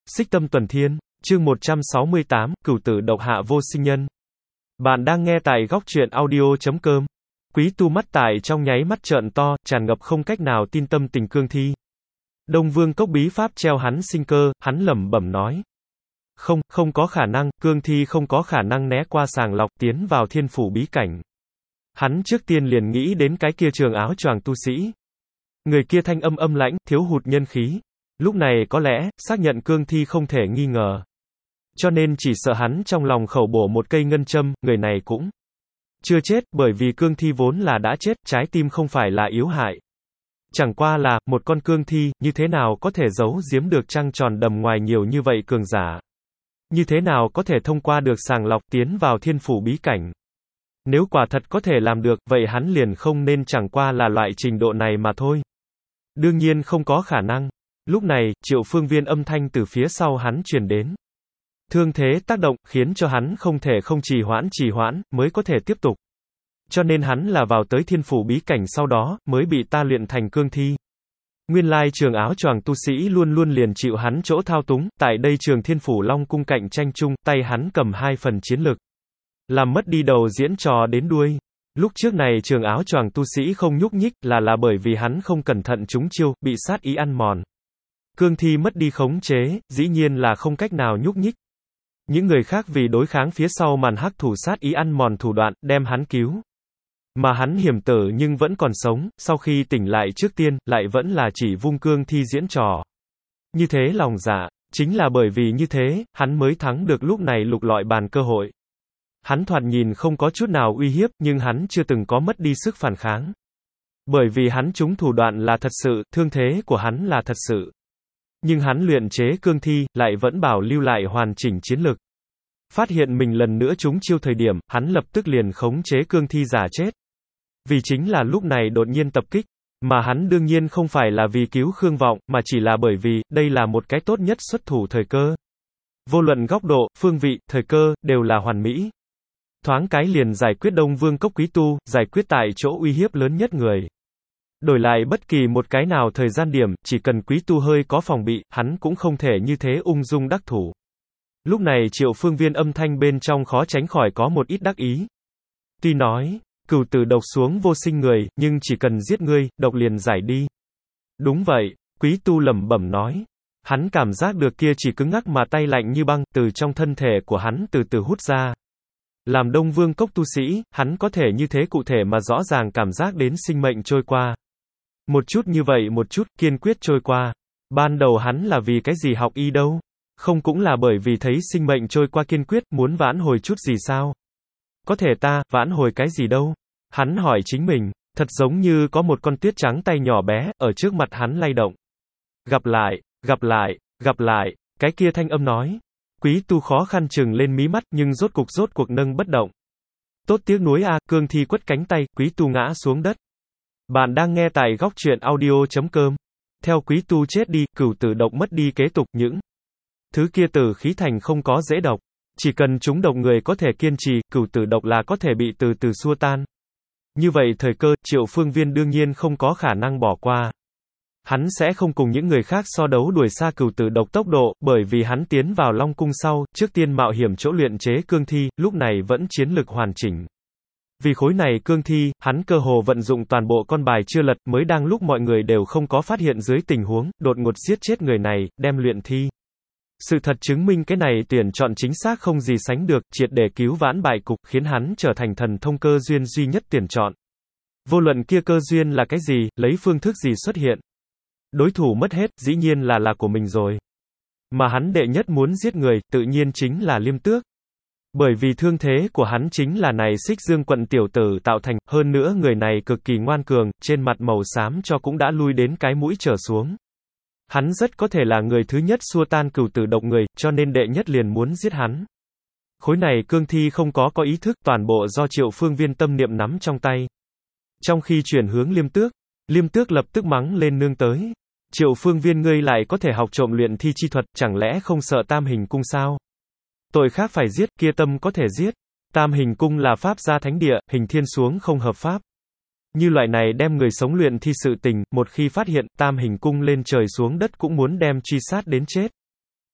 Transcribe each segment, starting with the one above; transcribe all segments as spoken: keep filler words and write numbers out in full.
Xích Tâm Tuần Thiên, chương một trăm sáu mươi tám, Cửu Tử Độc Hạ Vô Sinh Nhân. Bạn đang nghe tại góc truyện audio chấm com. Quý tu mắt tại trong nháy mắt trợn to, tràn ngập không cách nào tin tâm tình cương thi. Đông Vương Cốc bí pháp treo hắn sinh cơ, hắn lẩm bẩm nói. Không, không có khả năng, cương thi không có khả năng né qua sàng lọc tiến vào thiên phủ bí cảnh. Hắn trước tiên liền nghĩ đến cái kia trường áo choàng tu sĩ. Người kia thanh âm âm lãnh, thiếu hụt nhân khí. Lúc này có lẽ, xác nhận cương thi không thể nghi ngờ. Cho nên chỉ sợ hắn trong lòng khẩu bổ một cây ngân châm, người này cũng chưa chết, bởi vì cương thi vốn là đã chết, trái tim không phải là yếu hại. Chẳng qua là, một con cương thi, như thế nào có thể giấu giếm được trăng tròn đầm ngoài nhiều như vậy cường giả? Như thế nào có thể thông qua được sàng lọc tiến vào thiên phủ bí cảnh? Nếu quả thật có thể làm được, vậy hắn liền không nên chẳng qua là loại trình độ này mà thôi. Đương nhiên không có khả năng. Lúc này, Triệu Phương Viên âm thanh từ phía sau hắn truyền đến. Thương thế tác động, khiến cho hắn không thể không trì hoãn trì hoãn, mới có thể tiếp tục. Cho nên hắn là vào tới thiên phủ bí cảnh sau đó, mới bị ta luyện thành cương thi. Nguyên lai trường áo choàng tu sĩ luôn luôn liền chịu hắn chỗ thao túng, tại đây trường thiên phủ long cung cạnh tranh chung, tay hắn cầm hai phần chiến lực. Làm mất đi đầu diễn trò đến đuôi. Lúc trước này trường áo choàng tu sĩ không nhúc nhích, là là bởi vì hắn không cẩn thận trúng chiêu, bị sát ý ăn mòn. Cương thi mất đi khống chế, dĩ nhiên là không cách nào nhúc nhích. Những người khác vì đối kháng phía sau màn hắc thủ sát ý ăn mòn thủ đoạn, đem hắn cứu. Mà hắn hiểm tử nhưng vẫn còn sống, sau khi tỉnh lại trước tiên, lại vẫn là chỉ vung cương thi diễn trò. Như thế lòng dạ, chính là bởi vì như thế, hắn mới thắng được lúc này lục lọi bàn cơ hội. Hắn thoạt nhìn không có chút nào uy hiếp, nhưng hắn chưa từng có mất đi sức phản kháng. Bởi vì hắn trúng thủ đoạn là thật sự, thương thế của hắn là thật sự. Nhưng hắn luyện chế cương thi, lại vẫn bảo lưu lại hoàn chỉnh chiến lực. Phát hiện mình lần nữa trúng chiêu thời điểm, hắn lập tức liền khống chế cương thi giả chết. Vì chính là lúc này đột nhiên tập kích, mà hắn đương nhiên không phải là vì cứu Khương Vọng, mà chỉ là bởi vì, đây là một cái tốt nhất xuất thủ thời cơ. Vô luận góc độ, phương vị, thời cơ, đều là hoàn mỹ. Thoáng cái liền giải quyết Đông Vương Cốc quý tu, giải quyết tại chỗ uy hiếp lớn nhất người. Đổi lại bất kỳ một cái nào thời gian điểm, chỉ cần quý tu hơi có phòng bị, hắn cũng không thể như thế ung dung đắc thủ. Lúc này Triệu Phương Viên âm thanh bên trong khó tránh khỏi có một ít đắc ý. Tuy nói, cửu tử độc xuống vô sinh người, nhưng chỉ cần giết ngươi, độc liền giải đi. Đúng vậy, quý tu lẩm bẩm nói. Hắn cảm giác được kia chỉ cứng ngắc mà tay lạnh như băng, từ trong thân thể của hắn từ từ hút ra. Làm Đông Vương Cốc tu sĩ, hắn có thể như thế cụ thể mà rõ ràng cảm giác đến sinh mệnh trôi qua. Một chút như vậy một chút, kiên quyết trôi qua. Ban đầu hắn là vì cái gì học y đâu? Không cũng là bởi vì thấy sinh mệnh trôi qua kiên quyết, muốn vãn hồi chút gì sao? Có thể ta, vãn hồi cái gì đâu? Hắn hỏi chính mình, thật giống như có một con tuyết trắng tay nhỏ bé, ở trước mặt hắn lay động. Gặp lại, gặp lại, gặp lại, cái kia thanh âm nói. Quý tu khó khăn chừng lên mí mắt, nhưng rốt cục rốt cuộc nâng bất động. Tốt tiếc nuối a, cương thi quất cánh tay, quý tu ngã xuống đất. Bạn đang nghe tại góc truyện audio chấm com. Theo quý tu chết đi, cửu tử độc mất đi kế tục những thứ kia tử khí thành không có dễ độc. Chỉ cần chúng độc người có thể kiên trì, cửu tử độc là có thể bị từ từ xua tan. Như vậy thời cơ, Triệu Phương Viên đương nhiên không có khả năng bỏ qua. Hắn sẽ không cùng những người khác so đấu đuổi xa cửu tử độc tốc độ, bởi vì hắn tiến vào Long Cung sau, trước tiên mạo hiểm chỗ luyện chế cương thi, lúc này vẫn chiến lực hoàn chỉnh. Vì khối này cương thi, hắn cơ hồ vận dụng toàn bộ con bài chưa lật, mới đang lúc mọi người đều không có phát hiện dưới tình huống, đột ngột giết chết người này, đem luyện thi. Sự thật chứng minh cái này tuyển chọn chính xác không gì sánh được, triệt để cứu vãn bại cục, khiến hắn trở thành thần thông cơ duyên duy nhất tuyển chọn. Vô luận kia cơ duyên là cái gì, lấy phương thức gì xuất hiện. Đối thủ mất hết, dĩ nhiên là là của mình rồi. Mà hắn đệ nhất muốn giết người, tự nhiên chính là Liêm Tước. Bởi vì thương thế của hắn chính là này Xích Dương quận tiểu tử tạo thành, hơn nữa người này cực kỳ ngoan cường, trên mặt màu xám cho cũng đã lui đến cái mũi trở xuống. Hắn rất có thể là người thứ nhất xua tan cửu tử độc người, cho nên đệ nhất liền muốn giết hắn. Khối này cương thi không có có ý thức, toàn bộ do Triệu Phương Viên tâm niệm nắm trong tay. Trong khi chuyển hướng Liêm Tước, Liêm Tước lập tức mắng lên nương tới. Triệu Phương Viên ngươi lại có thể học trộm luyện thi chi thuật, chẳng lẽ không sợ Tam Hình Cung sao? Tội khác phải giết, kia tâm có thể giết. Tam Hình Cung là pháp gia thánh địa, hình thiên xuống không hợp pháp. Như loại này đem người sống luyện thi sự tình, một khi phát hiện, Tam Hình Cung lên trời xuống đất cũng muốn đem truy sát đến chết.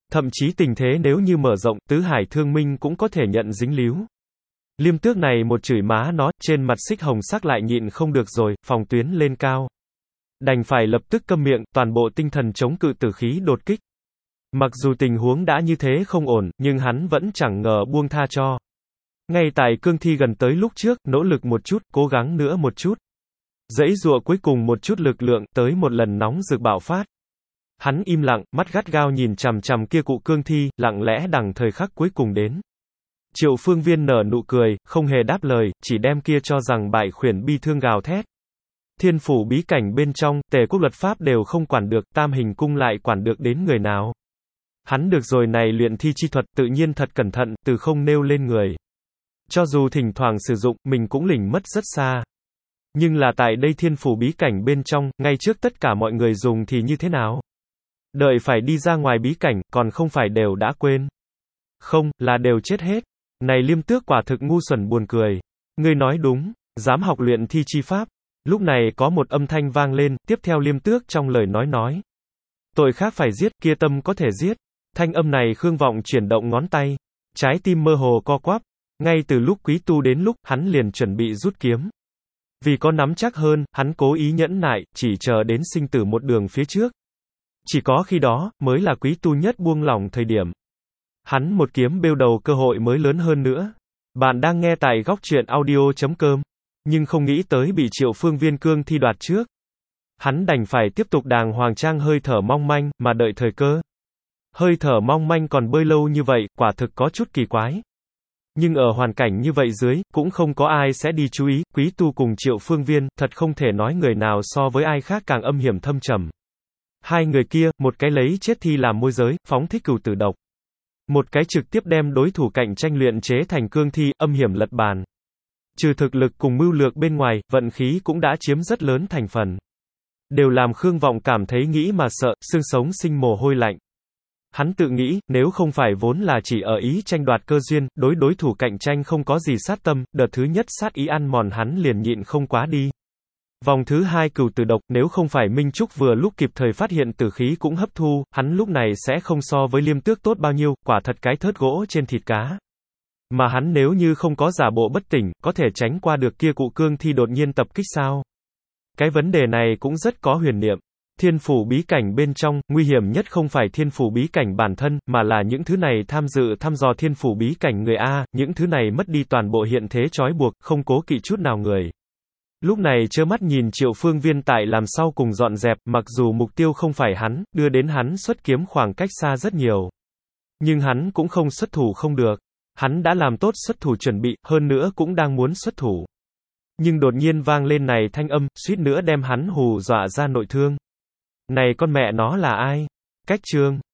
Thậm chí tình thế nếu như mở rộng, tứ hải thương minh cũng có thể nhận dính líu. Liêm Tước này một chửi má nó, trên mặt Xích Hồng Sắc lại nhịn không được rồi, phòng tuyến lên cao. Đành phải lập tức câm miệng, toàn bộ tinh thần chống cự tử khí đột kích. Mặc dù tình huống đã như thế không ổn, nhưng hắn vẫn chẳng ngờ buông tha cho. Ngay tại cương thi gần tới lúc trước, nỗ lực một chút, cố gắng nữa một chút. Dãy dụa cuối cùng một chút lực lượng, tới một lần nóng rực bạo phát. Hắn im lặng, mắt gắt gao nhìn chằm chằm kia cụ cương thi, lặng lẽ đằng thời khắc cuối cùng đến. Triệu Phương Viên nở nụ cười, không hề đáp lời, chỉ đem kia cho rằng bại khuyển bi thương gào thét. Thiên phủ bí cảnh bên trong, tề quốc luật pháp đều không quản được, tam hình cung lại quản được đến người nào. Hắn được rồi này luyện thi chi thuật tự nhiên thật cẩn thận, từ không nêu lên người. Cho dù thỉnh thoảng sử dụng, mình cũng lỉnh mất rất xa. Nhưng là tại đây thiên phủ bí cảnh bên trong, ngay trước tất cả mọi người dùng thì như thế nào? Đợi phải đi ra ngoài bí cảnh, còn không phải đều đã quên. Không, là đều chết hết. Này Liêm Tước quả thực ngu xuẩn buồn cười. Ngươi nói đúng, dám học luyện thi chi pháp. Lúc này có một âm thanh vang lên, tiếp theo Liêm Tước trong lời nói nói. Tội khác phải giết, kia tâm có thể giết. Thanh âm này Khương Vọng chuyển động ngón tay. Trái tim mơ hồ co quắp. Ngay từ lúc Quý Tu đến lúc, hắn liền chuẩn bị rút kiếm. Vì có nắm chắc hơn, hắn cố ý nhẫn nại, chỉ chờ đến sinh tử một đường phía trước. Chỉ có khi đó, mới là Quý Tu nhất buông lỏng thời điểm. Hắn một kiếm bêu đầu cơ hội mới lớn hơn nữa. Bạn đang nghe tại góc truyện audio chấm com. Nhưng không nghĩ tới bị Triệu Phương Viên cương thi đoạt trước. Hắn đành phải tiếp tục đàng hoàng trang hơi thở mong manh, mà đợi thời cơ. Hơi thở mong manh còn bơi lâu như vậy, quả thực có chút kỳ quái. Nhưng ở hoàn cảnh như vậy dưới, cũng không có ai sẽ đi chú ý, Quý Tu cùng Triệu Phương Viên, thật không thể nói người nào so với ai khác càng âm hiểm thâm trầm. Hai người kia, một cái lấy chết thi làm môi giới, phóng thích cửu tử độc. Một cái trực tiếp đem đối thủ cạnh tranh luyện chế thành cương thi, âm hiểm lật bàn. Trừ thực lực cùng mưu lược bên ngoài, vận khí cũng đã chiếm rất lớn thành phần. Đều làm Khương Vọng cảm thấy nghĩ mà sợ, xương sống sinh mồ hôi lạnh. Hắn tự nghĩ, nếu không phải vốn là chỉ ở ý tranh đoạt cơ duyên, đối đối thủ cạnh tranh không có gì sát tâm, đợt thứ nhất sát ý ăn mòn hắn liền nhịn không quá đi. Vòng thứ hai cửu tử độc, nếu không phải Minh Trúc vừa lúc kịp thời phát hiện tử khí cũng hấp thu, hắn lúc này sẽ không so với Liêm Tước tốt bao nhiêu, quả thật cái thớt gỗ trên thịt cá. Mà hắn nếu như không có giả bộ bất tỉnh, có thể tránh qua được kia cụ cương thi đột nhiên tập kích sao? Cái vấn đề này cũng rất có huyền niệm. Thiên phủ bí cảnh bên trong, nguy hiểm nhất không phải thiên phủ bí cảnh bản thân, mà là những thứ này tham dự thăm dò thiên phủ bí cảnh người A, những thứ này mất đi toàn bộ hiện thế trói buộc, không cố kỵ chút nào người. Lúc này trơ mắt nhìn Triệu Phương Viên tại làm sau cùng dọn dẹp, mặc dù mục tiêu không phải hắn, đưa đến hắn xuất kiếm khoảng cách xa rất nhiều. Nhưng hắn cũng không xuất thủ không được. Hắn đã làm tốt xuất thủ chuẩn bị, hơn nữa cũng đang muốn xuất thủ. Nhưng đột nhiên vang lên này thanh âm, suýt nữa đem hắn hù dọa ra nội thương. Này con mẹ nó là ai? Cách Trương.